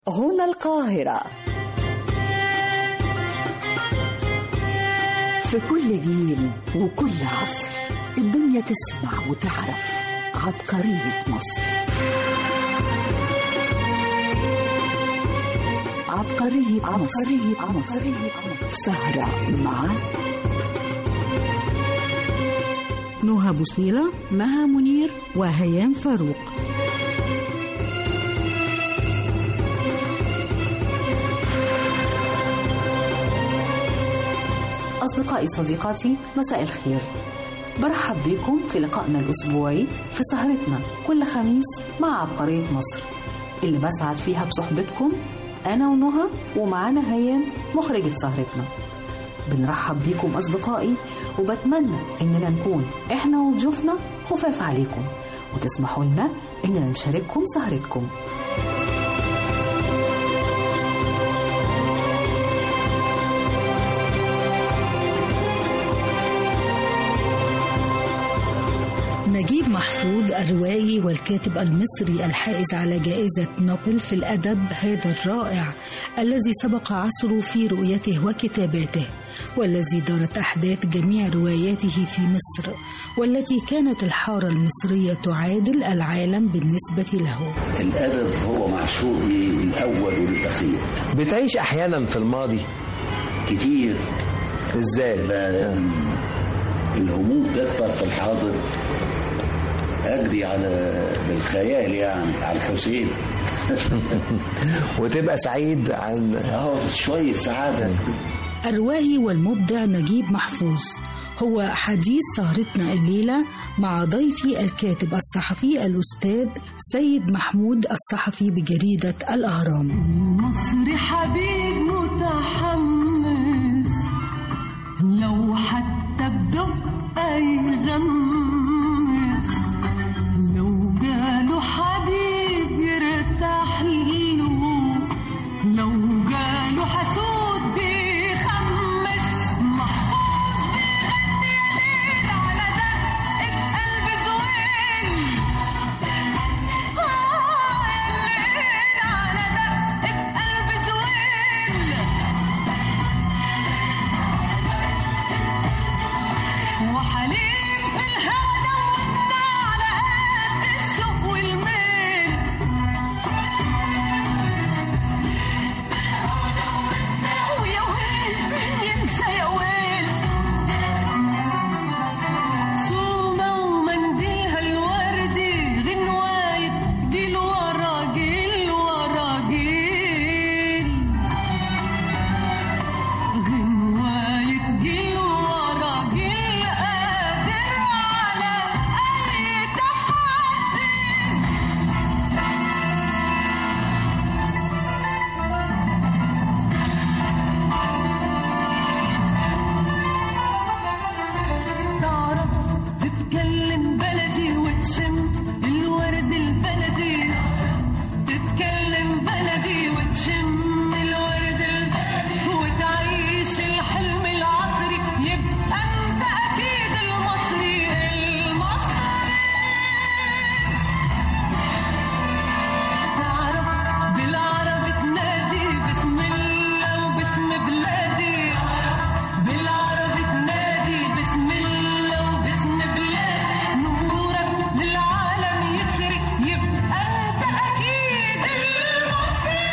هنا القاهرة. في كل جيل وكل عصر الدنيا تسمع وتعرف عبقرية مصر. عبقرية مصر. سهرة مع نهى بوصيلة، مها منير، وهيام فاروق. أصدقائي صديقاتي، مساء الخير. برحب بكم في لقائنا الأسبوعي في سهرتنا كل خميس مع عبقرية مصر، اللي بسعد فيها بصحبتكم أنا ونهى، ومعانا هيام مخرجة سهرتنا. بنرحب بكم أصدقائي، وبتمنى إننا نكون إحنا وضيوفنا خفاف عليكم، وتسمحوا لنا إننا نشارككم سهرتكم. نجيب محفوظ الروائي والكاتب المصري الحائز على جائزة نوبل في الأدب، هذا الرائع الذي سبق عصره في رؤيته وكتاباته، والذي دارت أحداث جميع رواياته في مصر، والتي كانت الحارة المصرية تعادل العالم بالنسبة له. الأدب هو معشوقي الأول والأخير. بتعيش أحيانا في الماضي كتير. إزاي؟ الهموم تكتر في الحاضر، أجري على بالخيال يعني على الحسين وتبقى سعيد عن شوية سعادة. الروائي والمبدع نجيب محفوظ هو حديث سهرتنا الليلة مع ضيفي الكاتب الصحفي الأستاذ سيد محمود الصحفي بجريدة الأهرام. مصر حبيب متحمس، لو حتى بدقة يغمس، لو جاله حبيب يرتاح له، لو جاله حسود بيخمس. محفوظ بيغني يا ليل على دقة قلب زويل، يا ليل على دقة قلب زويل. وحليم في الهوى دوبنا على قد الشوق والميل، ويا ويل مين ينسى يا ويل. سومة ومنديلها الوردي، غنواية جيل ورا جيل ورا جيل، غنواية جيل ورا جيل، قادر على أي تحدي. تعرف تتكلم بلدي وتشم الورد البلدي، تتكلم بلدي وتشم الورد البلدي، وتعيش الحلم العصري، يبقى انت اكيد المصري المصري. تعرف بالعربي تنادي بسم الله وباسم بلادي، بالعربي تنادي بسم الله وباسم بلادي، نورك للعالم يسري، يبقى انت اكيد المصري.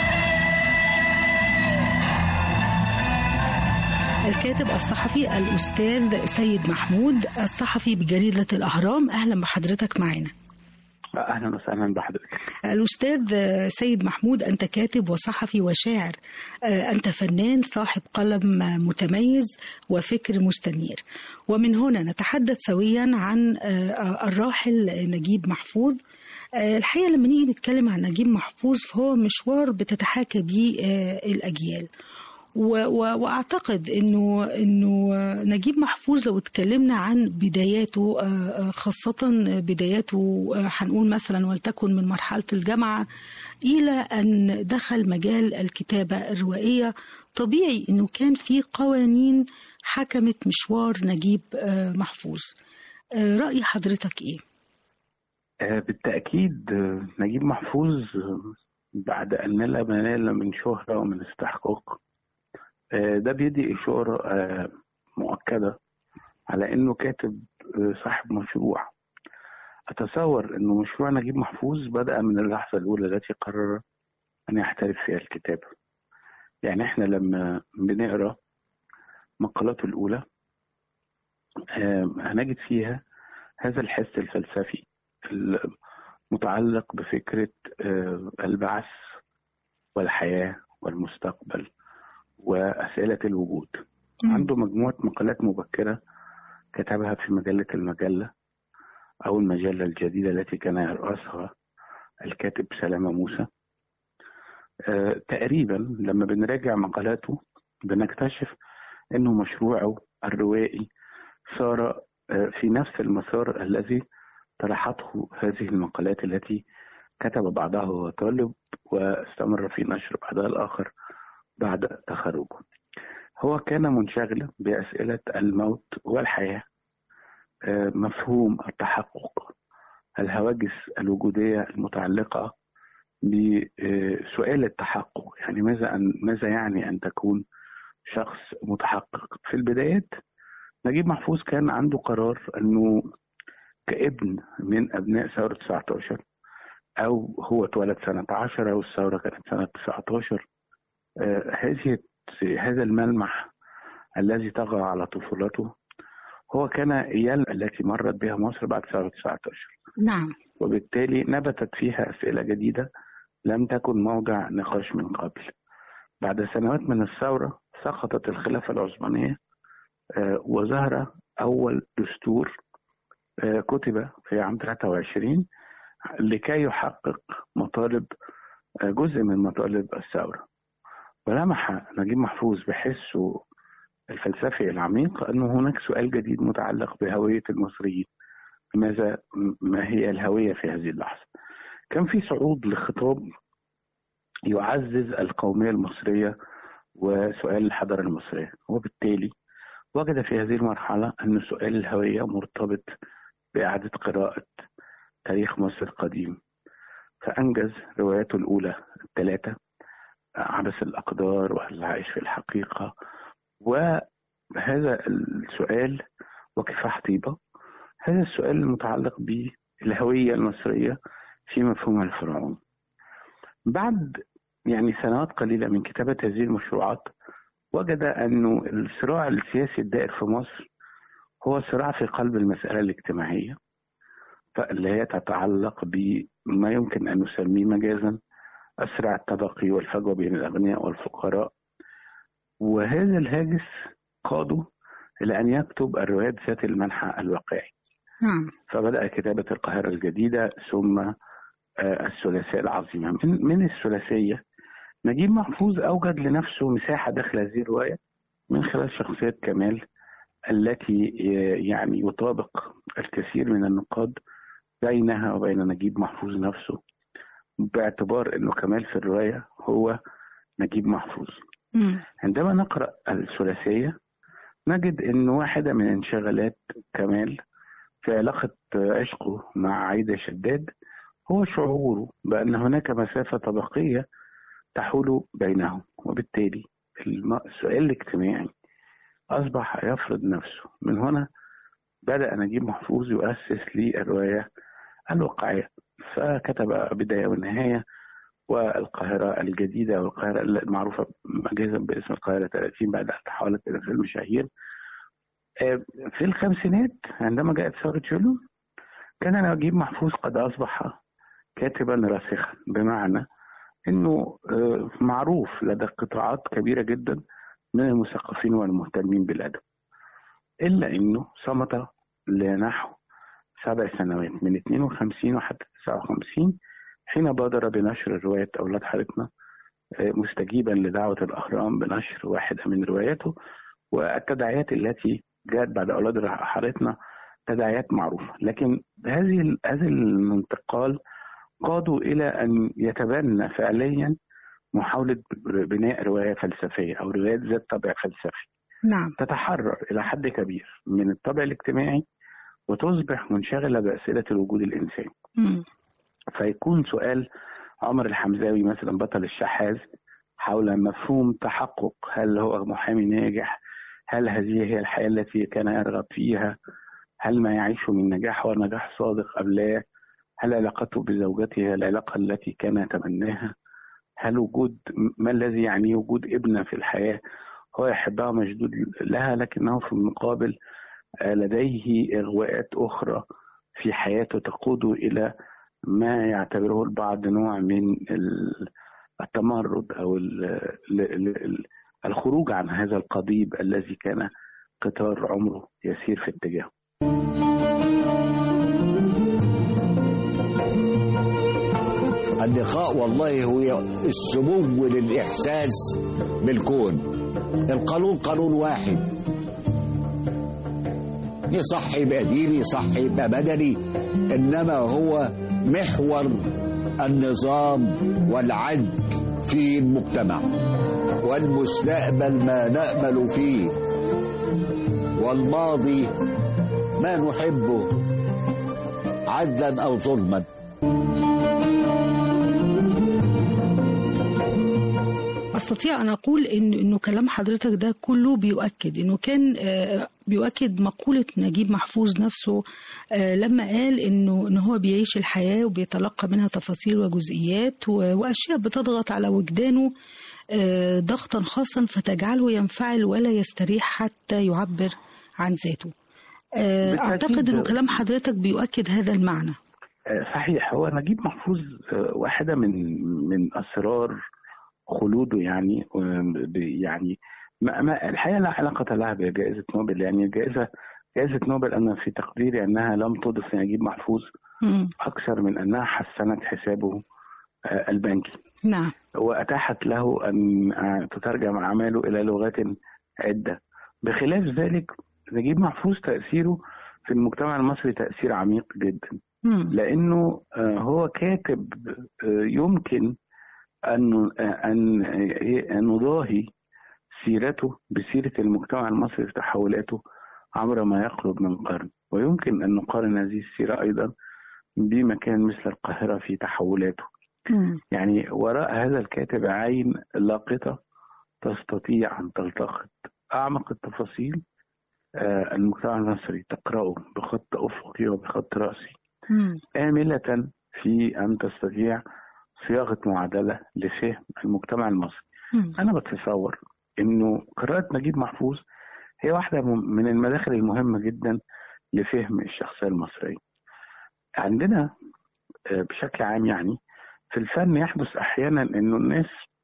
الكاتب الصحفي الأستاذ سيد محمود الصحفي بجريدة الأهرام، أهلا بحضرتك معنا. أهلا وسهلا بحضرتك. الأستاذ سيد محمود، أنت كاتب وصحفي وشاعر، أنت فنان صاحب قلم متميز وفكر مستنير، ومن هنا نتحدث سويا عن الراحل نجيب محفوظ. الحقيقة لما نيجي نتكلم عن نجيب محفوظ فهو مشوار بتتحاكى به الأجيال، وأعتقد إنه نجيب محفوظ لو اتكلمنا عن بداياته، خاصة بداياته هنقول مثلا ولتكن من مرحلة الجامعة إلى أن دخل مجال الكتابة الروائية، طبيعي إنه كان في قوانين حكمت مشوار نجيب محفوظ. رأي حضرتك إيه؟ بالتأكيد نجيب محفوظ بعد أن نال ما نال من شهرة ومن استحقاق، ده بيدي إشارة مؤكدة على أنه كاتب صاحب مشروع. أتصور أنه مشروع نجيب محفوظ بدأ من اللحظة الأولى التي قرر أن يحترف فيها الكتابة. يعني إحنا لما بنقرأ مقالاته الأولى هنجد فيها هذا الحس الفلسفي المتعلق بفكرة البعث والحياة والمستقبل وأسئلة الوجود. عنده مجموعة مقالات مبكرة كتبها في مجلة المجلة أو المجلة الجديدة التي كان يرأسها الكاتب سلامة موسى. تقريبا لما بنراجع مقالاته بنكتشف أنه مشروعه الروائي صار في نفس المسار الذي طرحته هذه المقالات التي كتب بعضها وهو طالب واستمر في نشر بعضها الآخر بعد تخرجه. هو كان منشغلا بأسئلة الموت والحياة، مفهوم التحقق، الهواجس الوجودية المتعلقة بسؤال التحقق. يعني ماذا يعني أن تكون شخص متحقق؟ في البدايات نجيب محفوظ كان عنده قرار أنه كابن من أبناء ثورة 19 أو هو اتولد سنة 10 والثورة كانت سنة 19، هذا الملمح الذي طغى على طفولته هو كان إيال التي مرت بها مصر بعد ثورة 19. نعم. وبالتالي نبتت فيها أسئلة جديدة لم تكن موضع نقاش من قبل. بعد سنوات من الثورة سقطت الخلافة العثمانية وظهر أول دستور كتب في عام 23 لكي يحقق مطالب جزء من مطالب الثورة. ولمح نجيب محفوظ بحسه الفلسفي العميق أنه هناك سؤال جديد متعلق بهوية المصريين. ما هي الهوية في هذه اللحظة؟ كان في صعود لخطاب يعزز القومية المصرية وسؤال الحضارة المصرية، وبالتالي وجد في هذه المرحلة أن سؤال الهوية مرتبط بإعادة قراءة تاريخ مصر القديم، فأنجز رواياته الأولى الثلاثة: عبث الأقدار والعيش في الحقيقة وهذا السؤال وكفاح طيبة. هذا السؤال المتعلق بالهوية المصرية في مفهومها الفرعوني. بعد سنوات قليلة من كتابة هذه المشروعات وجد أنه الصراع السياسي الدائر في مصر هو صراع في قلب المسألة الاجتماعية، اللي هي تتعلق بما يمكن أن نسميه مجازا الصراع الطبقي والفجوة بين الأغنياء والفقراء. وهذا الهاجس قاده إلى أن يكتب الروايات ذات المنحى الواقعي. فبدأ كتابة القاهرة الجديدة ثم الثلاثية العظيمة. من الثلاثية نجيب محفوظ أوجد لنفسه مساحة داخل هذه الرواية من خلال شخصية كمال التي يطابق الكثير من النقاد بينها وبين نجيب محفوظ نفسه، باعتبار أنه كمال في الرواية هو نجيب محفوظ. عندما نقرأ الثلاثية نجد أن واحدة من انشغالات كمال في علاقة عشقه مع عايدة شداد هو شعوره بأن هناك مسافة طبقية تحول بينهم، وبالتالي السؤال الاجتماعي أصبح يفرض نفسه. من هنا بدأ نجيب محفوظ يؤسس للرواية الواقعية، فكتب بداية ونهاية والقاهرة الجديدة والقاهرة المعروفة مجازا باسم القاهرة 30 بعد أن تحولت إلى فيلم شهير. في الخمسينات عندما جاءت ثورة يوليو كان نجيب محفوظ قد أصبح كاتبا راسخا، بمعنى أنه معروف لدى قطاعات كبيرة جدا من المثقفين والمهتمين بالأدب، إلا أنه صمت لنحو 7 سنوات من 52 وحتى 59 حين بادر بنشر رواية أولاد حارتنا، مستجيبا لدعوة الأهرام بنشر واحدة من رواياته. والتداعيات التي جاءت بعد أولاد حارتنا تداعيات معروفة، لكن هذا الانتقال قادوا إلى أن يتبنى فعليا محاولة بناء رواية فلسفية أو روايات ذات طابع فلسفي. تتحرر إلى حد كبير من الطابع الاجتماعي وتصبح منشغلة بأسئلة الوجود الإنساني. فيكون سؤال عمر الحمزاوي مثلا بطل الشحاذ حول مفهوم تحقق، هل هو محامي ناجح؟ هل هذه هي الحياة التي كان يرغب فيها؟ هل ما يعيشه من نجاح هو نجاح صادق أم لا؟ هل علاقته بزوجته هي العلاقة التي كان يتمناها؟ هل ما الذي يعني وجود ابنة في الحياة هو يحبها مشدود لها، لكنه في المقابل لديه إغواءات أخرى في حياته تقوده إلى ما يعتبره البعض نوع من التمرد أو الخروج عن هذا القضيب الذي كان قطار عمره يسير في اتجاهه. اللقاء والله هو السمو للإحساس بالكون. القانون قانون واحد، يصح يبقى ديني يصح يبقى بدني، إنما هو محور النظام والعدل في المجتمع، والمستقبل ما نأمل فيه، والماضي ما نحبه عدلا أو ظلما. أستطيع أن أقول إنه كلام حضرتك ده كله بيؤكد إنه كان بيؤكد مقولة نجيب محفوظ نفسه لما قال إنه هو بيعيش الحياة وبيتلقى منها تفاصيل وجزئيات وأشياء بتضغط على وجدانه ضغطا خاصا فتجعله ينفعل ولا يستريح حتى يعبر عن ذاته. أعتقد إنه كلام حضرتك بيؤكد هذا المعنى. صحيح، هو نجيب محفوظ واحدة من أسرار خلوده، يعني ما الحقيقة لا علاقة لها بجائزة نوبل. يعني جائزة نوبل أنا في تقديري أنها لم تضف لنجيب محفوظ أكثر من أنها حسنت حسابه البنكي. نعم. وأتاحت له أن تترجم أعماله إلى لغات عدة. بخلاف ذلك نجيب محفوظ تأثيره في المجتمع المصري تأثير عميق جدا، لأنه هو كاتب يمكن أن نضاهي سيرته بسيرة المجتمع المصري في تحولاته عبر ما يقرب من قرن، ويمكن أن نقارن هذه السيرة أيضا بمكان مثل القاهرة في تحولاته. يعني وراء هذا الكاتب عين لاقطة تستطيع أن تلتقط أعمق التفاصيل المجتمع المصري، تقرأه بخط أفقي وبخط رأسي، آملة في أن تستطيع صياغة معادلة لفهم المجتمع المصري. أنا بتصور إنه قراءة نجيب محفوظ هي واحدة من المداخل المهمة جدا لفهم الشخصية المصرية. عندنا بشكل عام يعني في الفن يحدث أحيانا إنه الناس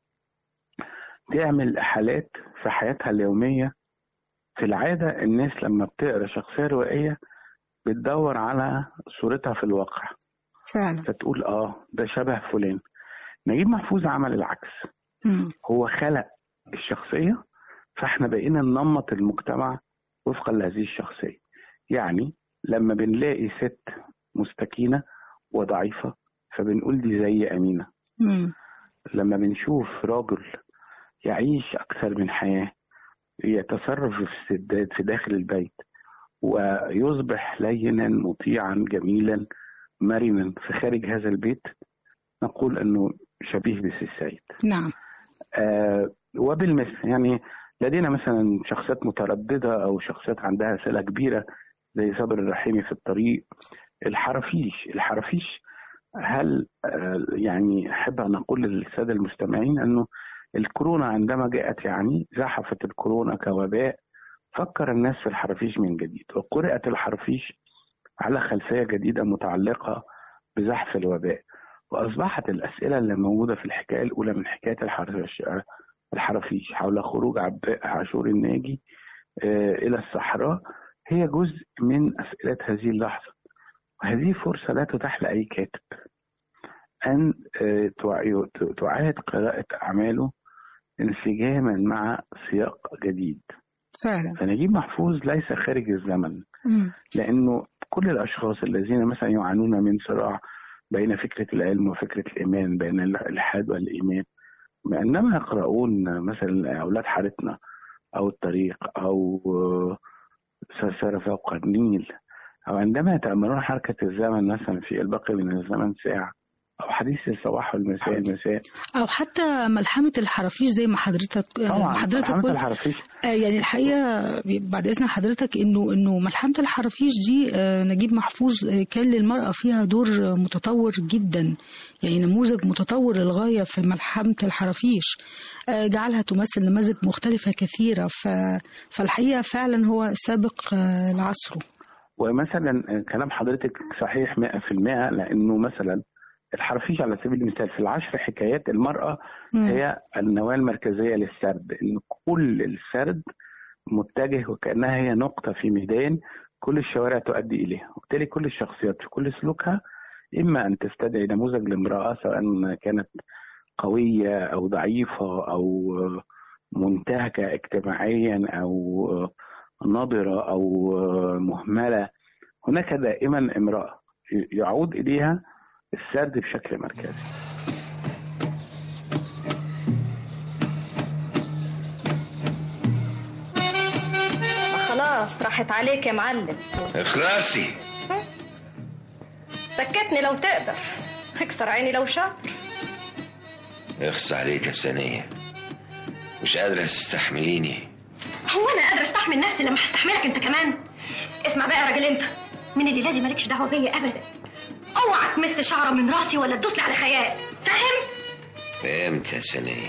تعمل حالات في حياتها اليومية. في العادة الناس لما بتقرأ شخصية روائية بتدور على صورتها في الواقع فعلا، فتقول ده شبه فلان. نجيب محفوظ عمل العكس. هو خلق الشخصية فاحنا بقينا ننمط المجتمع وفقا لهذه الشخصية. يعني لما بنلاقي ست مستكينة وضعيفة فبنقول دي زي أمينة. لما بنشوف راجل يعيش أكثر من حياة، يتصرف في السداد في داخل البيت ويصبح لينا مطيعا جميلا مرنا في خارج هذا البيت، نقول أنه شبيه بسي السيد. نعم. وبالمثل يعني لدينا مثلا شخصيات مترددة أو شخصيات عندها صلة كبيرة زي صابر الرحيمي في الطريق. الحرافيش هل يعني أحب أن أقول للسادة المستمعين أنه الكورونا عندما جاءت يعني زحفت الكورونا كوباء، فكر الناس في الحرافيش من جديد، وقرأت الحرافيش على خلفية جديدة متعلقة بزحف الوباء، وأصبحت الأسئلة اللي موجودة في الحكاية الأولى من حكاية الحرافيش حول خروج عاشور الناجي إلى الصحراء هي جزء من أسئلة هذه اللحظة. وهذه فرصة لا تتاح لأي كاتب أن تعاد قراءة أعماله انسجاما مع سياق جديد. فعلا. فنجيب محفوظ ليس خارج الزمن، لأنه كل الأشخاص الذين مثلا يعانون من صراع بين فكرة العلم وفكرة الإيمان، بين الإلحاد والإيمان، عندما يقرؤون مثلا أولاد حارتنا أو الطريق أو سرسرة فوق النيل، أو عندما يتأملون حركة الزمن مثلا في البقي من الزمن ساعة، أو حديث الصباح والمساء أو حتى ملحمة الحرافيش زي ما حضرتك ملحمة قلت. الحرافيش يعني الحقيقة بعد إذن حضرتك إنه ملحمة الحرافيش دي نجيب محفوظ كان للمرأة فيها دور متطور جدا، يعني نموذج متطور للغاية في ملحمة الحرافيش، جعلها تمثل نماذج مختلفة كثيرة، فالحقيقة فعلا هو سابق لعصره. ومثلا كلام حضرتك صحيح 100%، لأنه مثلا الحرافيش على سبيل المثال في ال10 حكايات المرأة هي النواة المركزية للسرد، إن كل السرد متجه وكأنها هي نقطة في ميدان كل الشوارع تؤدي إليها، وبالتالي كل الشخصيات في كل سلوكها إما أن تستدعي نموذج لامرأة سواء كانت قوية أو ضعيفة أو منتهكة اجتماعيا أو ناضرة أو مهملة، هناك دائما امرأة يعود إليها السرد بشكل مركزي. خلاص راحت عليك يا معلم، اخلصي. سكتني لو تقدر، اكسر عيني لو شاطر. اخص عليك يا ثانية، مش قادرة تستحمليني. هو انا قادرة استحمل نفسي لما هستحملك انت كمان؟ اسمع بقى يا راجل، انت من الليلة دي مالكش دعوة بيا ابدا، اوعى تمس شعرة من راسي ولا تدوسلي على خيال، فاهم؟ فهمت يا ثانية،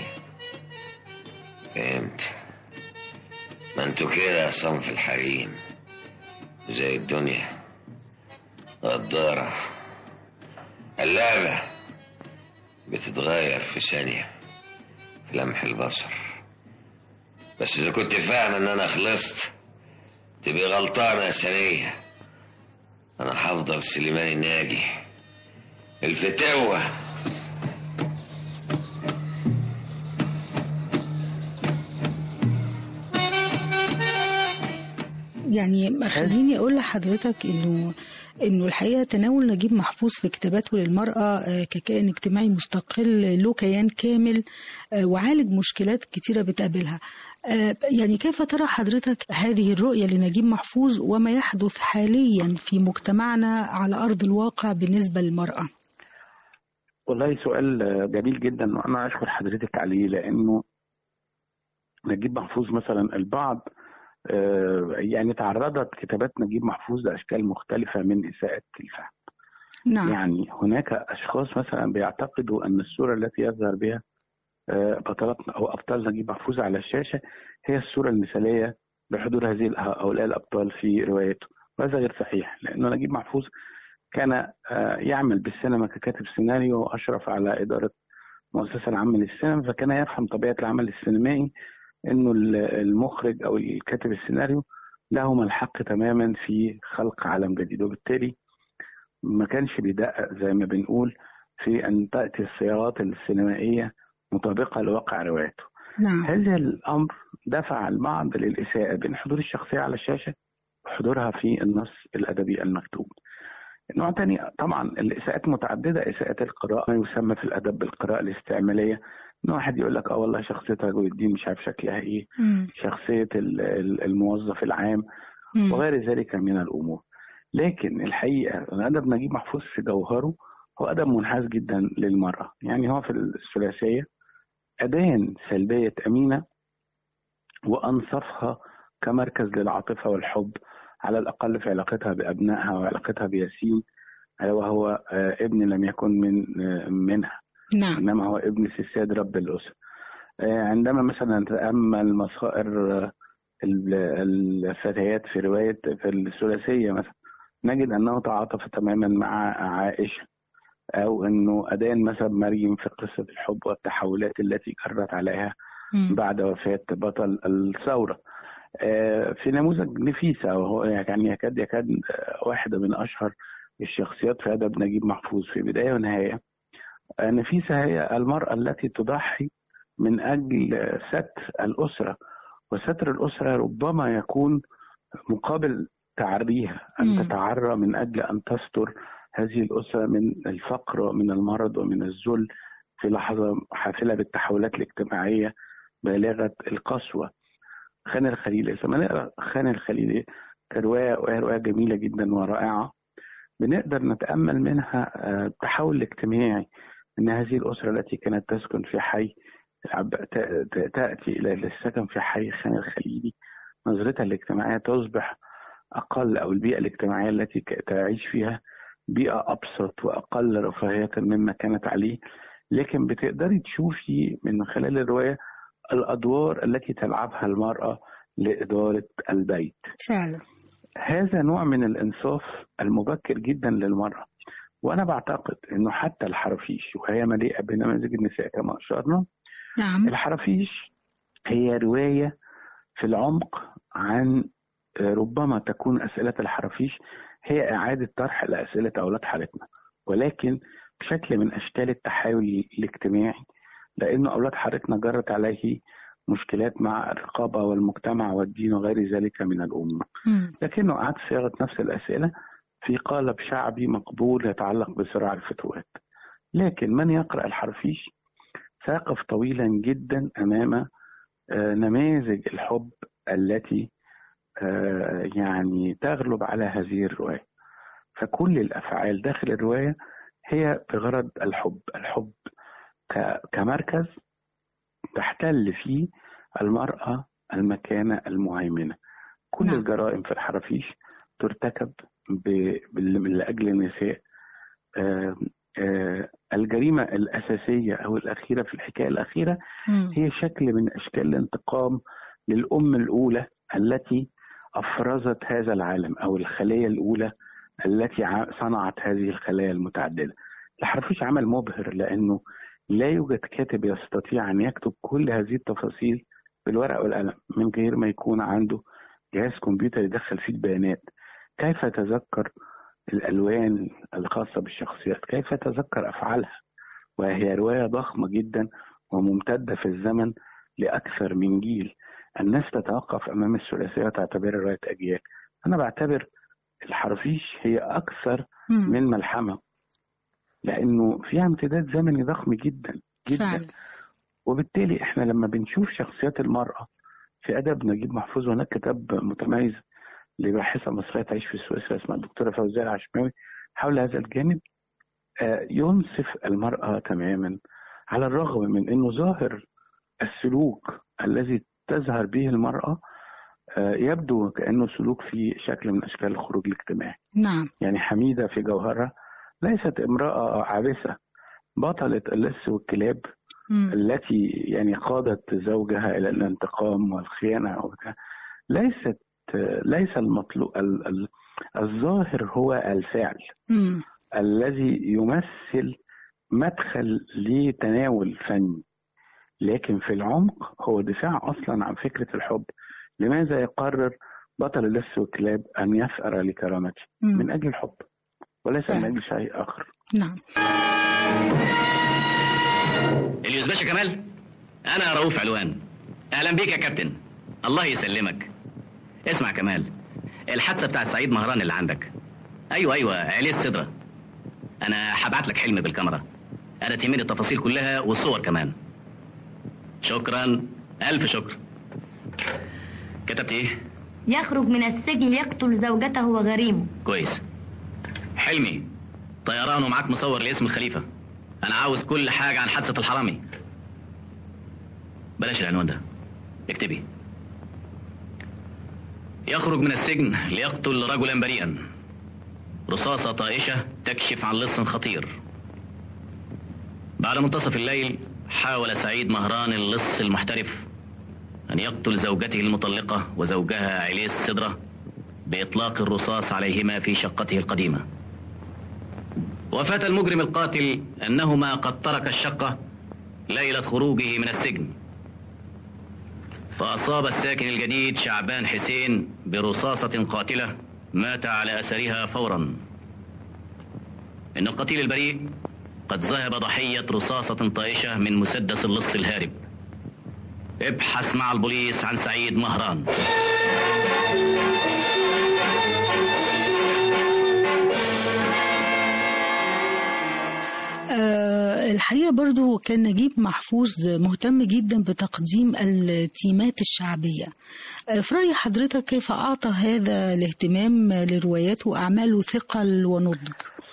فهمت. ما انتوا كده صنف الحريم، زي الدنيا غدارة، اللعبة بتتغير في ثانية في لمح البصر. بس إذا كنت فاهم إن أنا خلصت تبقي غلطانة يا ثانية. أنا هفضل سليمان الناجي الفتوة. يعني خليني أقول لحضرتك إنه الحقيقة تناول نجيب محفوظ في كتاباته للمرأة ككائن اجتماعي مستقل له كيان كامل، وعالج مشكلات كتيرة بتقابلها. يعني كيف ترى حضرتك هذه الرؤية لنجيب محفوظ وما يحدث حاليا في مجتمعنا على أرض الواقع بالنسبة للمرأة؟ والله سؤال جميل جدا، وأنا أشكر حضرتك عليه، لأنه نجيب محفوظ مثلا البعض يعني تعرضت كتابات نجيب محفوظ لأشكال مختلفة من إساءة الفهم. نعم. يعني هناك أشخاص مثلا بيعتقدوا أن الصورة التي يظهر بها بطلاتنا أو أبطال نجيب محفوظ على الشاشة هي الصورة المثالية بحضور هؤلاء الأبطال في روايته، وهذا غير صحيح، لأنه نجيب محفوظ كان يعمل بالسينما ككاتب سيناريو وأشرف على إدارة مؤسسة العامة للسينما، فكان يفهم طبيعة العمل السينمائي، انه المخرج او الكاتب السيناريو لهم الحق تماما في خلق عالم جديد، وبالتالي ما كانش بيدقق زي ما بنقول في ان تأتي الصياغات السينمائية مطابقة لواقع روايته. نعم. هذا الامر دفع البعض للإساءة بين حضور الشخصية على الشاشة وحضورها في النص الأدبي المكتوب. نوع تاني طبعا الإساءات متعددة، إساءة القراءة ما يسمى في الأدب بالقراءة الاستعمالية، إن واحد يقول لك والله شخصية رجل الدين مش عارف شكلها إيه، شخصية الموظف العام وغير ذلك من الأمور. لكن الحقيقة الأدب نجيب محفوظ في جوهره هو أدب منحاز جدا للمرأة، يعني هو في الثلاثية أدان سلبية أمينة وأنصفها كمركز للعاطفة والحب، على الأقل في علاقتها بأبنائها وعلاقتها بياسين، وهو ابن لم يكن منها. نعم. إنما هو ابن سيد رب الأسرة. عندما مثلا نتأمل مصائر الفتيات في رواية في الثلاثية مثلا نجد أنه تعاطف تماما مع عائشة، أو أنه أدان مثلا مريم في قصة الحب والتحولات التي جرت عليها بعد وفاة بطل الثورة. في نموذج نفيسة، وهو يعني يكاد واحدة من أشهر الشخصيات في أدب نجيب محفوظ في بداية ونهاية. نفيسة هي المرأة التي تضحي من أجل ستر الأسرة، وستر الأسرة ربما يكون مقابل تعريها، أن تتعرى من أجل أن تستر هذه الأسرة من الفقر ومن المرض ومن الذل في لحظة حافلة بالتحولات الاجتماعية بالغة القسوة. خان الخليلي، لما نقرأ خان الخليلي كرواية جميلة جدا ورائعة، بنقدر نتأمل منها التحول الاجتماعي، أن هذه الأسرة التي كانت تسكن في حي تأتي إلى السكن في حي خان الخليلي، نظرتها الاجتماعية تصبح أقل، أو البيئة الاجتماعية التي تعيش فيها بيئة أبسط وأقل رفاهية مما كانت عليه. لكن بتقدري تشوفي من خلال الرواية الأدوار التي تلعبها المرأة لإدارة البيت. فعلا هذا نوع من الإنصاف المبكر جدا للمرأة. وأنا بعتقد أنه حتى الحرافيش، وهي مليئة بنماذج النساء كما أشرنا، نعم، الحرافيش هي رواية في العمق عن ربما تكون أسئلة الحرافيش هي إعادة طرح لأسئلة أولاد حارتنا، ولكن بشكل من أشكال التحايل الاجتماعي، لأنه أولاد حارتنا جرت عليه مشكلات مع الرقابة والمجتمع والدين وغير ذلك من الأمة، لكنه أعاد صياغة نفس الأسئلة في قالب شعبي مقبول يتعلق بصراع الفتوات. لكن من يقرأ الحرافيش سيقف طويلا جدا أمام نماذج الحب التي يعني تغلب على هذه الرواية. فكل الأفعال داخل الرواية هي بغرض الحب كمركز تحتل فيه المرأة المكانة المهيمنة. كل الجرائم في الحرافيش ترتكب لأجل النساء. الجريمة الأساسية أو الأخيرة في الحكاية الأخيرة هي شكل من أشكال الانتقام للأم الأولى التي أفرزت هذا العالم، أو الخلية الأولى التي صنعت هذه الخلايا المتعددة. الحرافيش عمل مبهر، لأنه لا يوجد كاتب يستطيع أن يكتب كل هذه التفاصيل بالورقة والقلم من غير ما يكون عنده جهاز كمبيوتر يدخل فيه البيانات. كيف يتذكر الألوان الخاصة بالشخصيات، كيف يتذكر أفعالها، وهي رواية ضخمة جدا وممتدة في الزمن لأكثر من جيل. الناس تتوقف أمام الثلاثية وتعتبر رواية أجيال. أنا بعتبر الحرافيش هي أكثر من ملحمة، لأنه فيها امتداد زمني ضخم جدا جدا فعلا. وبالتالي إحنا لما بنشوف شخصيات المرأة في أدب نجيب محفوظ، هناك كتاب متميز لباحثة مصرية تعيش في سويسرا اسمها الدكتورة فوزية العشماوي حول هذا الجانب، ينصف المرأة تماما، على الرغم من أنه ظاهر السلوك الذي تظهر به المرأة يبدو كأنه سلوك في شكل من أشكال الخروج الاجتماعي. نعم. يعني حميدة في جوهرها ليست امرأة عابسة، بطلة اللص والكلاب التي يعني قادت زوجها إلى الانتقام والخيانة، ليس المطلوب. الظاهر هو الفعل الذي يمثل مدخل لتناول فني، لكن في العمق هو دفاع أصلا عن فكرة الحب. لماذا يقرر بطل اللص والكلاب أن يثأر لكرامته؟ من أجل الحب وليس من أجل شيء آخر. نعم. اليوز باشا كمال، أنا رؤوف علوان. أهلا بيك يا كابتن. الله يسلمك. اسمع كمال، الحادثة بتاعت سعيد مهران اللي عندك، أيوة عليه الصدرة. أنا هبعت لك حلم بالكاميرا، أنا تهمني التفاصيل كلها والصور كمان. شكرا، ألف شكر. كتبت إيه؟ يخرج من السجن يقتل زوجته وغريمه. كويس. حلمي، طيران ومعاك مصور لاسم الخليفة. أنا عاوز كل حاجة عن حادثة الحرامي. بلاش العنوان ده، اكتبي. يخرج من السجن ليقتل رجلا بريئا. رصاصة طائشة تكشف عن لص خطير. بعد منتصف الليل حاول سعيد مهران اللص المحترف أن يقتل زوجته المطلقة وزوجها عليه الصدرة بإطلاق الرصاص عليهما في شقته القديمة. وفات المجرم القاتل أنهما قد ترك الشقة ليلة خروجه من السجن، فأصاب الساكن الجديد شعبان حسين برصاصة قاتلة مات على أثرها فورا. إن القتيل البريء قد ذهب ضحية رصاصة طائشة من مسدس اللص الهارب. ابحث مع البوليس عن سعيد مهران. الحقيقة برضو كان نجيب محفوظ مهتم جدا بتقديم التيمات الشعبية. في رأي حضرتك كيف أعطى هذا الاهتمام لرواياته وأعماله ثقل ونضج؟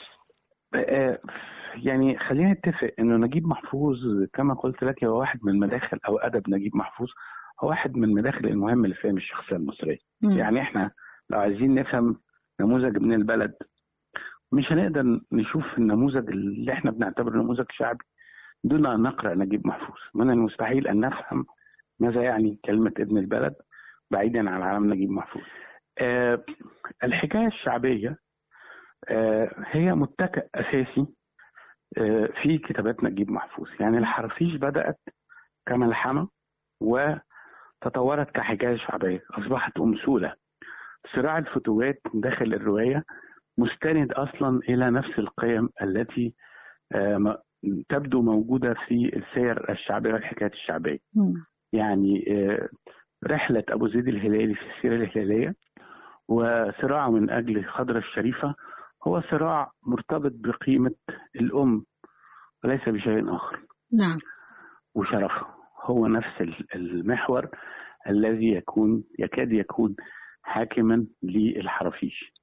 يعني خلينا نتفق انه نجيب محفوظ كما قلت لك هو واحد من مداخل، او ادب نجيب محفوظ هو واحد من المداخل المهمه لفهم الشخصيه المصريه. يعني احنا لو عايزين نفهم نموذج ابن البلد مش هنقدر نشوف النموذج اللي احنا بنعتبره نموذج شعبي دون ان نقرا نجيب محفوظ. من المستحيل ان نفهم ماذا يعني كلمه ابن البلد بعيدا عن عالم نجيب محفوظ. الحكايه الشعبيه هي متكئ اساسي في كتابات نجيب محفوظ. يعني الحرافيش بدأت كملحمة وتطورت كحكاية شعبية، أصبحت أمثولة. صراع الفتوات داخل الرواية مستند أصلا إلى نفس القيم التي تبدو موجودة في السير الشعبية والحكايات الشعبية. يعني رحلة أبو زيد الهلالي في السيرة الهلالية وصراعه من أجل خضرة الشريفة هو صراع مرتبط بقيمة الأم وليس بشيء آخر. نعم. وشرفها هو نفس المحور الذي يكاد يكون حاكما للحرافيش.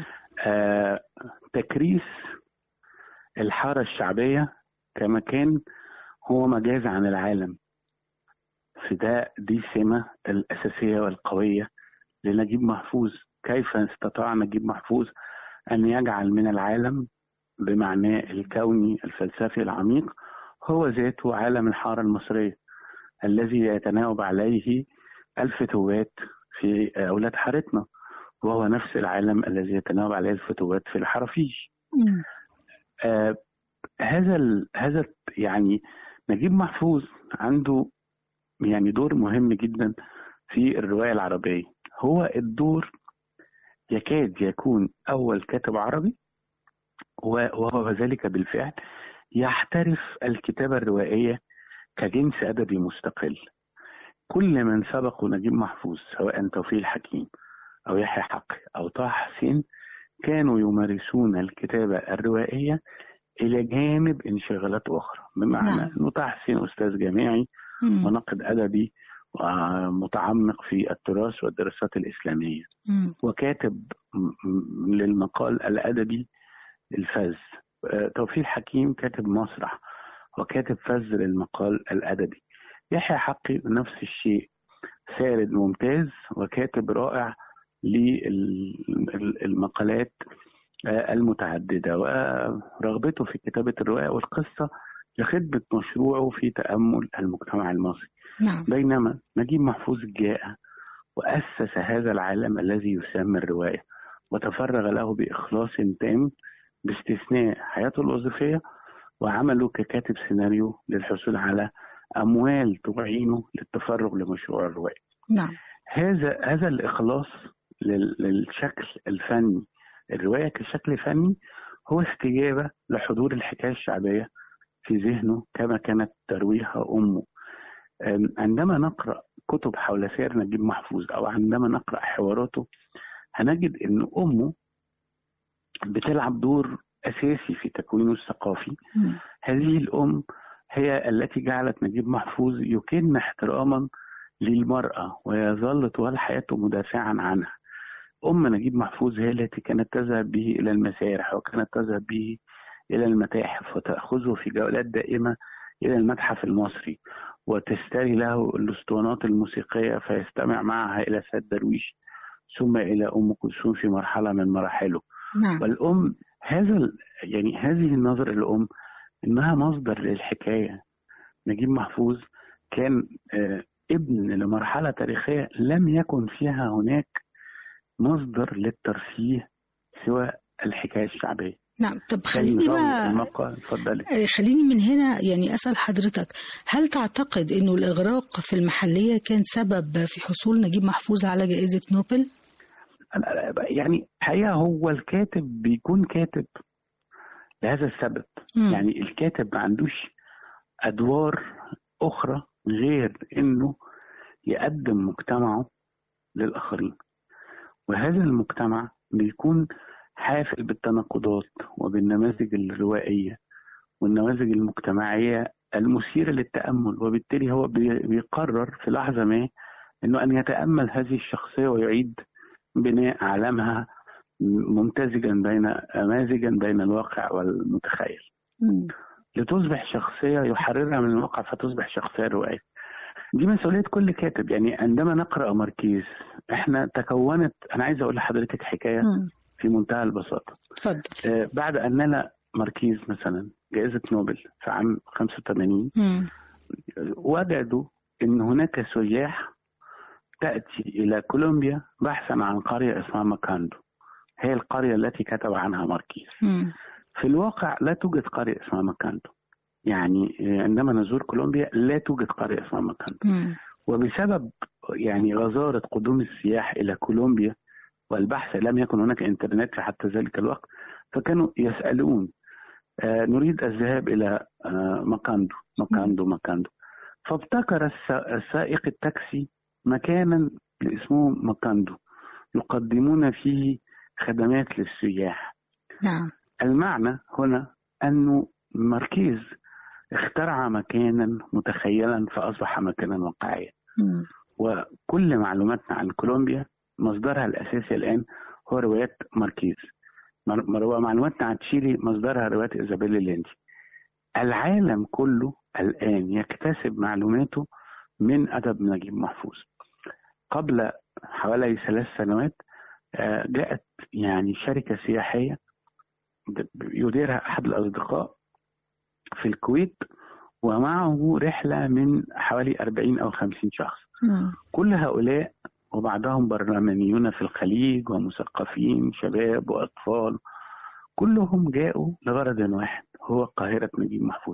تكريس الحارة الشعبية كمكان هو مجاز عن العالم، دي سمة الأساسية والقوية لنجيب محفوظ. كيف استطاع نجيب محفوظ أن يجعل من العالم بمعناه الكوني الفلسفي العميق هو ذاته عالم الحارة المصرية الذي يتناوب عليه الفتوات في أولاد حارتنا، وهو نفس العالم الذي يتناوب عليه الفتوات في الحرافيش. هذا يعني نجيب محفوظ عنده يعني دور مهم جدا في الرواية العربية. هو الدور يكاد يكون أول كاتب عربي وهو ذلك بالفعل يحترف الكتابة الروائية كجنس أدبي مستقل. كل من سبقوا نجيب محفوظ سواء توفيق الحكيم أو يحيى حقي أو طه حسين كانوا يمارسون الكتابة الروائية إلى جانب انشغالات أخرى، بمعنى أنه طه حسين أستاذ جامعي وناقد أدبي ومتعمق في التراث والدراسات الإسلامية وكاتب للمقال الأدبي الفذ. توفيق الحكيم كاتب مسرح وكاتب فذ للمقال الأدبي. يحيى حقي نفس الشيء، سارد ممتاز وكاتب رائع للمقالات المتعددة، ورغبته في كتابة الرواية والقصة لخدمة مشروعه في تأمل المجتمع المصري. بينما نجيب محفوظ جاء وأسس هذا العالم الذي يسمى الرواية وتفرغ له بإخلاص تام باستثناء حياته الوظيفية وعمله ككاتب سيناريو للحصول على أموال تعينه للتفرغ لمشروع الرواية. هذا الإخلاص للشكل الفني، الرواية كشكل فني، هو استجابة لحضور الحكاية الشعبية في ذهنه كما كانت ترويها أمه. عندما نقرأ كتب حول سير نجيب محفوظ أو عندما نقرأ حواراته هنجد أن أمه بتلعب دور أساسي في تكوينه الثقافي. هذه الأم هي التي جعلت نجيب محفوظ يكن احتراما للمرأة ويظل طوال حياته مدافعا عنها. أم نجيب محفوظ هي التي كانت تذهب به إلى المسارح وكانت تذهب به إلى المتاحف وتأخذه في جولات دائمة إلى المتحف المصري وتستري له الأسطوانات الموسيقية فيستمع معها إلى سيد درويش ثم إلى أم كلثوم في مرحلة من مراحله. والأم هذه النظرة للأم إنها مصدر للحكاية. نجيب محفوظ كان ابن لمرحلة تاريخية لم يكن فيها هناك مصدر للترفيه سوى الحكاية الشعبية. طب خليني من هنا يعني أسأل حضرتك، هل تعتقد إنه الإغراق في المحلية كان سبب في حصول نجيب محفوظ على جائزة نوبل؟ يعني حقيقة هو الكاتب بيكون كاتب لهذا السبب. يعني الكاتب ما عندوش أدوار أخرى غير إنه يقدم مجتمعه للآخرين، وهذا المجتمع بيكون حافل بالتناقضات وبالنماذج الروائية والنماذج المجتمعية المثيرة للتأمل، وبالتالي هو بيقرر في لحظة ما أنه أن يتأمل هذه الشخصية ويعيد بناء عالمها ممازجا بين الواقع والمتخيل لتصبح شخصية يحررها من الواقع فتصبح شخصية روائية. دي مسؤولية كل كاتب. يعني عندما نقرأ ماركيز احنا تكونت، أنا عايز أقول لحضرتك حكاية في منتهى البساطة. اتفضل. بعد أن نال ماركيز مثلا جائزة نوبل في عام 85 وجدوا أن هناك سياح تأتي إلى كولومبيا بحثا عن قرية اسمها ماكاندو، هي القرية التي كتب عنها ماركيز. في الواقع لا توجد قرية اسمها ماكاندو، يعني عندما نزور كولومبيا لا توجد قرية اسمها ماكاندو. وبسبب يعني غزارة قدوم السياح إلى كولومبيا والبحث، لم يكن هناك إنترنت في حتى ذلك الوقت، فكانوا يسألون نريد الذهاب إلى ماكاندو ماكاندو ماكاندو. فابتكر السائق التاكسي مكانا اسمه ماكاندو يقدمون فيه خدمات للسياح. نعم. المعنى هنا أنه ماركيز اخترع مكانا متخيلا فأصبح مكانا واقعيا. وكل معلوماتنا عن كولومبيا مصدرها الأساسي الآن هو روايات ماركيز. معلوماتنا عن تشيلي مصدرها روايات إيزابيل الليندي. العالم كله الآن يكتسب معلوماته من أدب نجيب محفوظ. قبل حوالي 3 سنوات جاءت يعني شركة سياحية يديرها أحد الأصدقاء في الكويت، ومعه رحلة من حوالي 40 أو 50 شخص. كل هؤلاء وبعضهم برلمانيون في الخليج ومثقفين شباب وأطفال، كلهم جاءوا لغرض واحد، هو قاهرة نجيب محفوظ.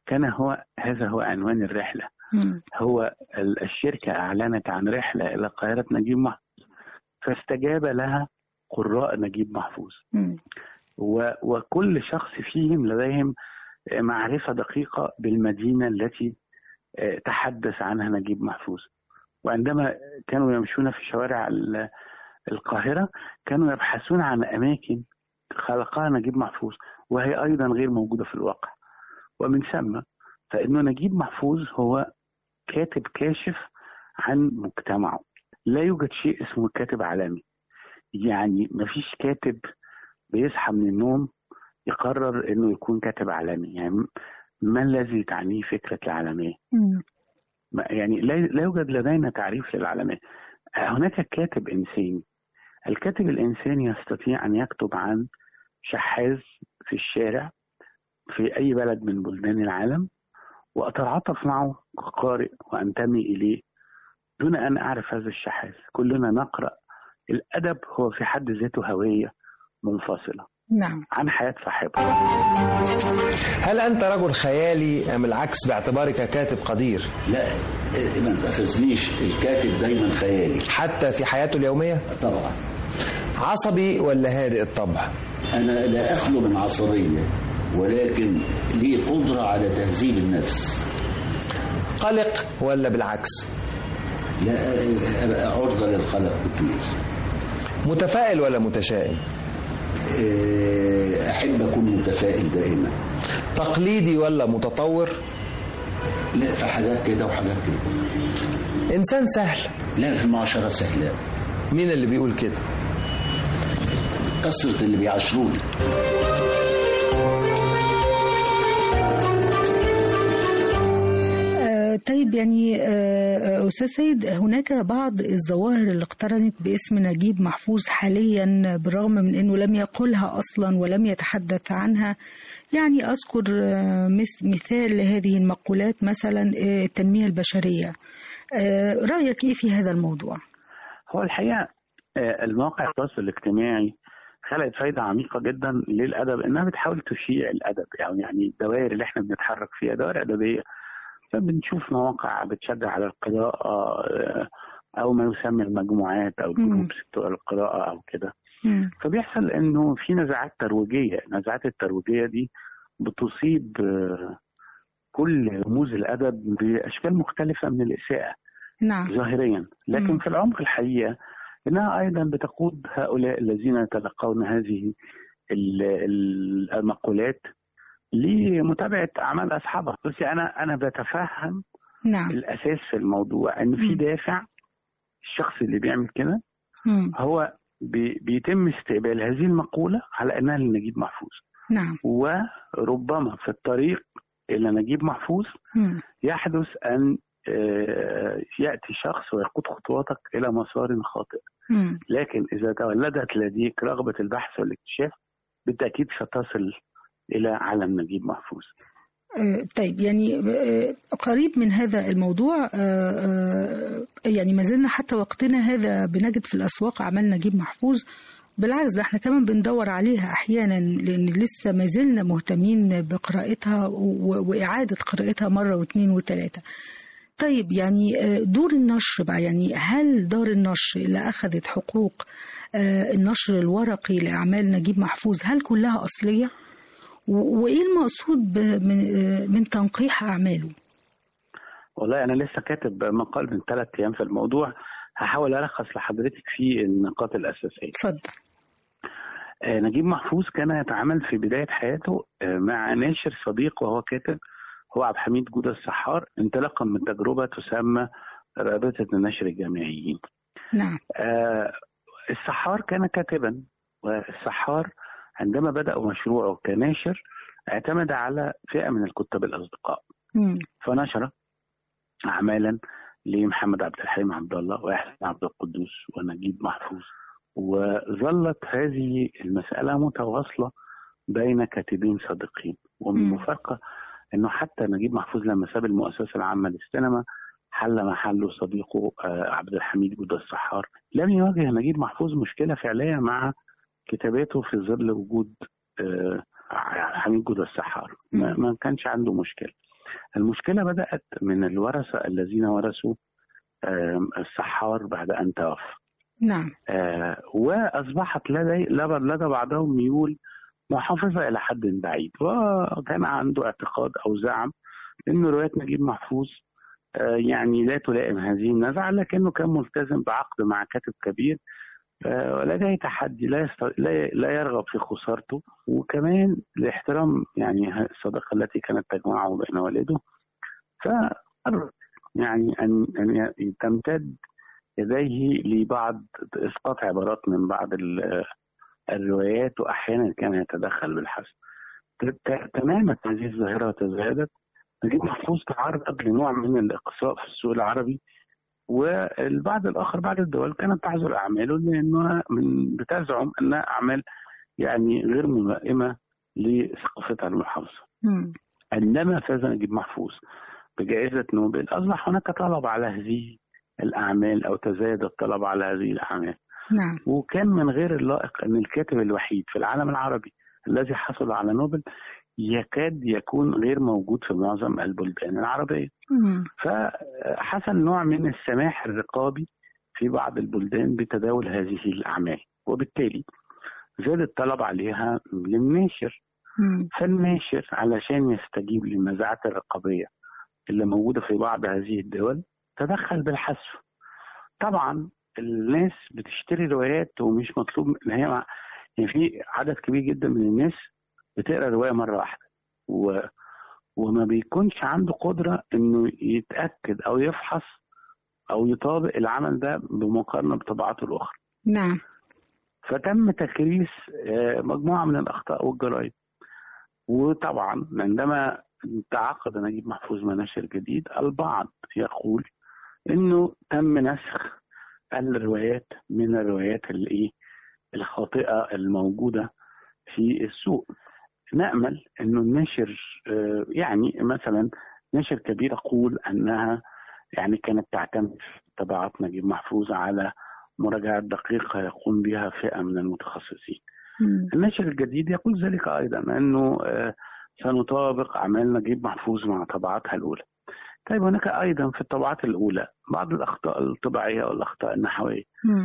هذا هو عنوان الرحلة. هو الشركة أعلنت عن رحلة إلى قاهرة نجيب محفوظ، فاستجاب لها قراء نجيب محفوظ. وكل شخص فيهم لديهم معرفة دقيقة بالمدينة التي تحدث عنها نجيب محفوظ. وعندما كانوا يمشون في شوارع القاهرة كانوا يبحثون عن أماكن خلقها نجيب محفوظ وهي أيضا غير موجودة في الواقع. ومن ثم فإنه نجيب محفوظ هو كاتب كاشف عن مجتمعه. لا يوجد شيء اسمه كاتب عالمي، يعني مفيش كاتب بيصحى من النوم يقرر انه يكون كاتب عالمي. يعني ما الذي تعنيه فكرة العالمية؟ يعني لا يوجد لدينا تعريف للعالمية. هناك كاتب إنساني. الكاتب الإنساني يستطيع أن يكتب عن شحاذ في الشارع في أي بلد من بلدان العالم وأتعاطف معه كقارئ وأنتمي إليه دون أن أعرف هذا الشحاذ. كلنا نقرأ. الأدب هو في حد ذاته هوية منفصلة نعم عن حياة صاحبها. هل أنت رجل خيالي أم العكس باعتبارك كاتب قدير؟ لا، ما تأخذنيش، الكاتب دايما خيالي حتى في حياته اليومية؟ طبعا. عصبي ولا هادئ الطبع؟ أنا لا أخلو من عصبية، ولكن لي قدرة على تهذيب النفس. قلق ولا بالعكس؟ لا، عرضة للقلق كتير. متفائل ولا متشائم؟ أحب أكون متفائل دائما. تقليدي ولا متطور؟ لا، في حاجات كده وحاجات كده. إنسان سهل؟ لا، في المعاشرة سهلة. مين اللي بيقول كده؟ كثرة اللي بيعاشروني. طيب يعني أستاذ سيد، هناك بعض الظواهر اللي اقترنت باسم نجيب محفوظ حاليا بالرغم من أنه لم يقلها أصلا ولم يتحدث عنها. يعني أذكر مثال لهذه المقولات مثلا التنمية البشرية. رأيك إيه في هذا الموضوع؟ هو الحقيقة المواقع التواصل الاجتماعي خلقت فايدة عميقة جدا للأدب، إنها بتحاول تشيع الأدب. يعني الدوائر اللي احنا بنتحرك فيها دوائر أدبية، فبنشوف مواقع بتشجع على القراءة أو ما يسمى المجموعات أو الجروبس بتوع القراءة أو كده. فبيحصل إنه في نزاعات ترويجية. النزاعات الترويجية دي بتصيب كل رموز الأدب بأشكال مختلفة من الإساءة ظاهريا، لكن في العمق الحقيقة إنها أيضا بتقود هؤلاء الذين يتلقون هذه المقولات لمتابعة أعمال أصحابها. بس أنا بتفهم نعم. الأساس في الموضوع إن في دافع. الشخص اللي بيعمل كده هو بيتم استقبال هذه المقولة على أنها لنجيب محفوظ. نعم. وربما في الطريق إلى نجيب محفوظ يحدث أن يأتي شخص ويقود خطواتك إلى مسار خاطئ. لكن إذا تولدت لديك رغبة البحث والاكتشاف بالتأكيد ستصل إلى عالم نجيب محفوظ. طيب يعني قريب من هذا الموضوع، يعني ما زلنا حتى وقتنا هذا بنجد في الأسواق أعمال نجيب محفوظ. بالعكس ده احنا كمان بندور عليها أحيانا، لأن لسه ما زلنا مهتمين بقراءتها وإعادة قراءتها مرة واثنين وثلاثة. طيب يعني دور النشر بقى، يعني هل دار النشر اللي أخذت حقوق النشر الورقي لأعمال نجيب محفوظ هل كلها أصلية؟ وإيه المقصود من تنقيح أعماله؟ والله أنا لسه كاتب مقال من 3 أيام في الموضوع، هحاول ألخص لحضرتك فيه النقاط الأساسية. اتفضل. نجيب محفوظ كان يتعامل في بداية حياته مع ناشر صديق وهو كاتب، هو عبد الحميد جودة السحار، انطلاقا من تجربة تسمى رابطة النشر الجامعيين. نعم. السحار كان كاتبا، والسحار عندما بدأوا مشروعه كناشر اعتمد على فئة من الكتاب الأصدقاء. فنشر أعمالا لمحمد عبد الحليم عبد الله ويحسن عبد القدوس ونجيب محفوظ، وظلت هذه المسألة متواصلة بين كاتبين صادقين. ومن المفارقة أنه حتى نجيب محفوظ لما ساب المؤسسة العامة للسينما حل محله صديقه عبد الحميد جودة السحار. لم يواجه نجيب محفوظ مشكلة فعلية مع كتاباته في ظل وجود حميد جودة السحار، ما كانش عنده مشكلة. المشكلة بدأت من الورثة الذين ورثوا السحار بعد أن توفى. نعم. وأصبحت لدى بعضهم ميول محافظة إلى حد بعيد، وكان عنده اعتقاد أو زعم أن روايات نجيب محفوظ يعني لا تلائم هذه النزعة، لكنه كان ملتزم بعقد مع كاتب كبير ولديه تحدي لا يرغب في خسارته، وكمان لاحترام يعني الصداقة التي كانت تجمعه بين والده، فقرر يعني أن تمتد يديه لبعض إسقاط عبارات من بعض الروايات، وأحيانا كان يتدخل بالحذف. تمامت هذه الظاهرة وتزايدت. نجيب محفوظ تعرض لنوع من الإقصاء في السوق العربي، والبعض الآخر بعض الدول كانت تحظر أعماله لأنها بتزعم أنها أعمال يعني غير ملائمة لثقافتها المحافظة. عندما فاز نجيب محفوظ بجائزة نوبل أصبح هناك طلب على هذه الأعمال أو تزايد الطلب على هذه الأعمال. نعم. وكان من غير اللائق أن الكاتب الوحيد في العالم العربي الذي حصل على نوبل يكاد يكون غير موجود في معظم البلدان العربية. فحصل نوع من السماح الرقابي في بعض البلدان بتداول هذه الأعمال، وبالتالي زاد الطلب عليها للناشر. فالناشر علشان يستجيب للنزاعات الرقابية اللي موجودة في بعض هذه الدول تدخل بالحذف. طبعا الناس بتشتري روايات ومش مطلوب ان هي يعني في عدد كبير جدا من الناس بتقرا روايه مره واحده وما بيكونش عنده قدره انه يتاكد او يفحص او يطابق العمل ده بمقارنه بطبعاته الاخرى. نعم. فتم تكريس مجموعه من الاخطاء والجرائم. وطبعا عندما تعاقد نجيب محفوظ مع ناشر جديد البعض يقول انه تم نسخ الروايات من الروايات الخاطئه الموجوده في السوق. نأمل انه الناشر يعني مثلا ناشر كبير يقول انها يعني كانت تعتمد في طباعات نجيب محفوظ على مراجعات دقيقه يقوم بها فئه من المتخصصين. الناشر الجديد يقول ذلك ايضا انه سنطابق اعمال نجيب محفوظ مع طبعاتها الاولى. طيب هناك ايضا في الطبعات الاولى بعض الاخطاء الطباعيه والاخطاء النحويه.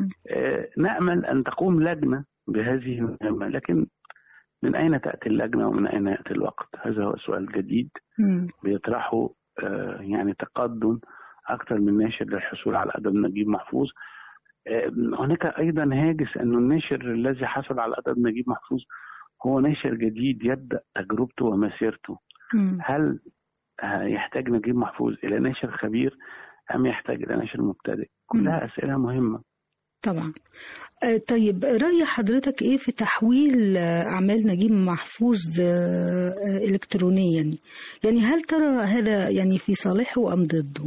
نأمل ان تقوم لجنه بهذه المهمه، لكن من اين تاتي اللجنه ومن اين ياتي الوقت؟ هذا هو سؤال جديد بيطرحه يعني تقدم اكثر من ناشر للحصول على ادب نجيب محفوظ. هناك ايضا هاجس انه الناشر الذي حصل على ادب نجيب محفوظ هو ناشر جديد يبدأ تجربته ومسيرته. هل يحتاج نجيب محفوظ إلى ناشر خبير أم يحتاج إلى ناشر مبتدئ؟ كلها أسئلة مهمة طبعا. طيب رأي حضرتك إيه في تحويل أعمال نجيب محفوظ إلكترونيا؟ يعني هل ترى هذا يعني في صالحه أم ضده؟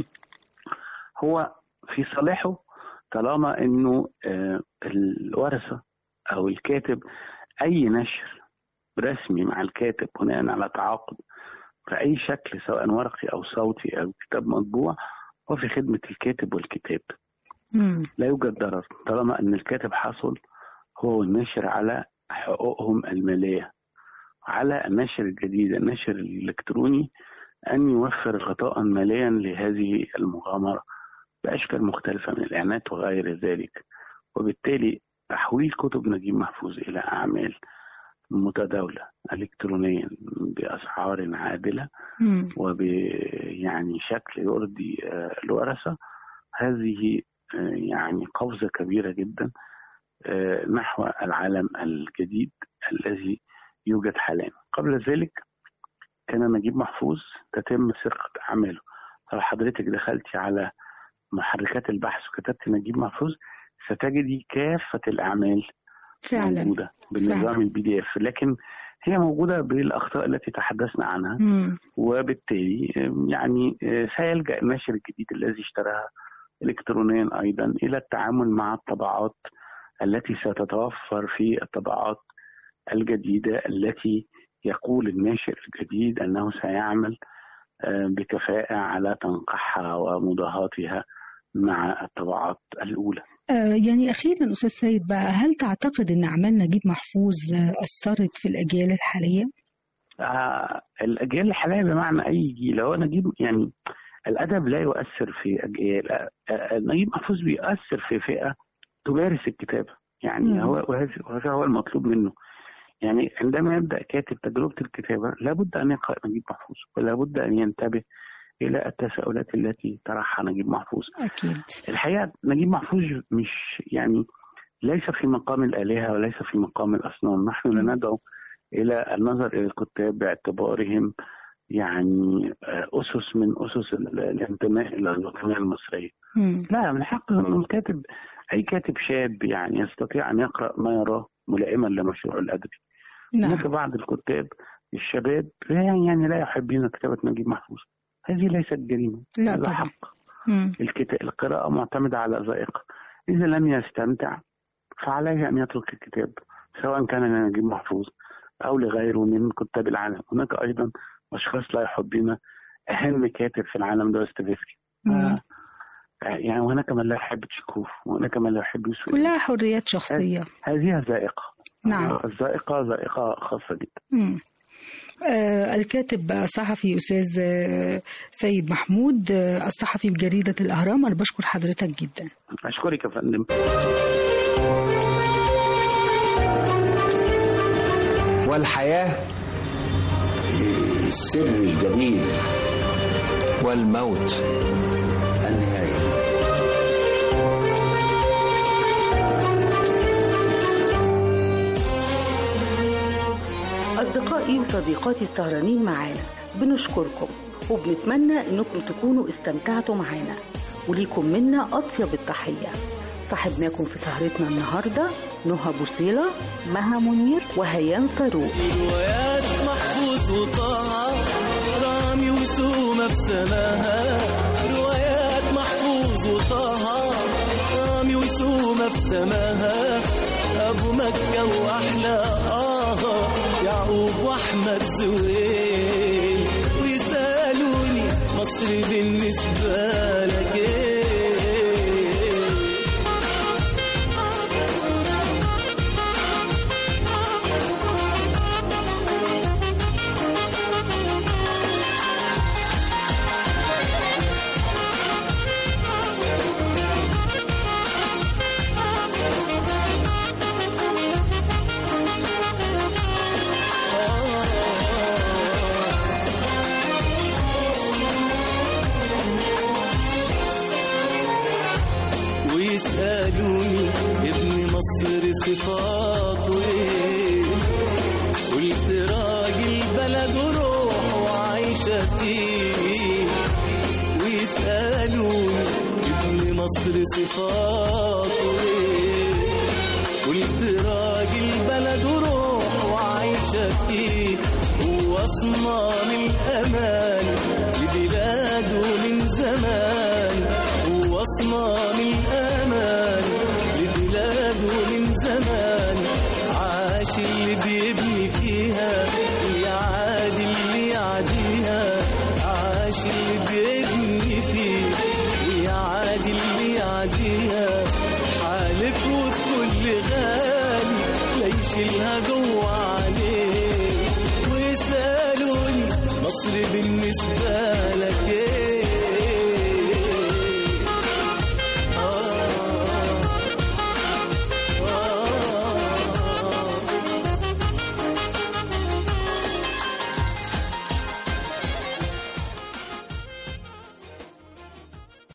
هو في صالحه طالما إنه الورثة أو الكاتب أي نشر رسمي مع الكاتب بناء على تعاقد في أي شكل سواء ورقي أو صوتي أو كتاب مطبوع هو في خدمة الكاتب والكتاب. لا يوجد ضرر طالما أن الكاتب حصل هو الناشر على حقوقهم المالية. على الناشر الجديد الناشر الإلكتروني أن يوفر غطاء ماليا لهذه المغامرة بأشكال مختلفة من الإعلانات وغير ذلك. وبالتالي تحويل كتب نجيب محفوظ إلى أعمال متداولة إلكترونيا بأسعار عادلة وبيعني شكل يرضي الورثة، هذه يعني قفزة كبيرة جدا نحو العالم الجديد الذي يوجد حاليا. قبل ذلك كان نجيب محفوظ تتم سرقة أعماله. لو حضرتك دخلتي على محركات البحث وكتبت نجيب محفوظ ستجدي كافة الأعمال فعلا موجودة بالنظام الPDF، لكن هي موجودة بالأخطاء التي تحدثنا عنها. وبالتالي يعني سيلجأ الناشر الجديد الذي اشتراها إلكترونيا أيضا إلى التعامل مع الطبعات التي ستتوفر في الطبعات الجديدة التي يقول الناشر الجديد أنه سيعمل بكفاءة على تنقيحها ومضاهاتها مع الطبعات الأولى. يعني أخيرا أستاذ سيد بقى، هل تعتقد أن أعمال نجيب محفوظ أثرت في الأجيال الحالية؟ الأجيال الحالية بمعنى أي جيل. هو نجيب يعني الأدب لا يؤثر في أجيال، نجيب محفوظ بيؤثر في فئة تمارس الكتابة. يعني وهذا هو المطلوب منه. يعني عندما يبدأ كاتب تجربة الكتابة لابد أن يقرأ نجيب محفوظ ولابد أن ينتبه إلى التساؤلات التي طرحها نجيب محفوظ. أكيد. الحقيقة نجيب محفوظ مش يعني ليس في مقام الآلهة وليس في مقام الأصنام. نحن لا ندعو إلى النظر إلى الكتاب باعتبارهم يعني أسس من أسس الانتماء إلى الوطنية المصرية. لا، من حق الكاتب أي كاتب شاب يعني يستطيع أن يقرأ ما يراه ملائما لمشروع الأدبي. هناك بعض الكتاب الشباب يعني لا يحبون كتابة نجيب محفوظ. هذه ليست جريمة، هذا حق. القراءة معتمدة على ذائقة. إذا لم يستمتع فعليه أن يترك الكتاب سواء كان لنجيب محفوظ أو لغيره من كتاب العالم. هناك أيضا أشخاص لا يحبون أهم كاتب في العالم دوستويفسكي. يعني وهناك من لا يحب تشيكوف وهناك من لا يحب يوسف. كلها حريات شخصية. هذه ذائقة. نعم. الذائقة ذائقة خاصة جدا. الكاتب الصحفي أستاذ سيد محمود، الصحفي بجريدة الأهرام، أنا بشكر حضرتك جدا. أشكرك يا فندم. والحياة السر الجميل والموت النهاية. أصدقائي وصديقاتي السهرانين معانا بنشكركم وبنتمنى أنكم تكونوا استمتعتوا معانا، وليكم منا أطيب التحية. صاحبناكم في سهرتنا النهاردة نهى بوصيلة، مها منير، وهيان فاروق. روايات محفوظ وطه رامي وسومة في سماها، روايات محفوظ وطه رامي وسومة في سماها، أبو مكة وأحلى يعقوب وأحمد زويل، ويسألوني مصر بالنسبة لك إيه؟ ويسألوني ابن مصر صفاته ايه، مصر صفاته ايه؟ قلت راجل بلد وروح وعايشة فيه، هو صنام الأمان لبلاده من زمان، هو صنام الأمان لبلاده من زمان. عاش اللي بيبني فيها ويعادي اللي يعديها، عاش اللي بيبني فيه ويعادي اللي يعديها. حالف والكل غالي لا يشيلها جوه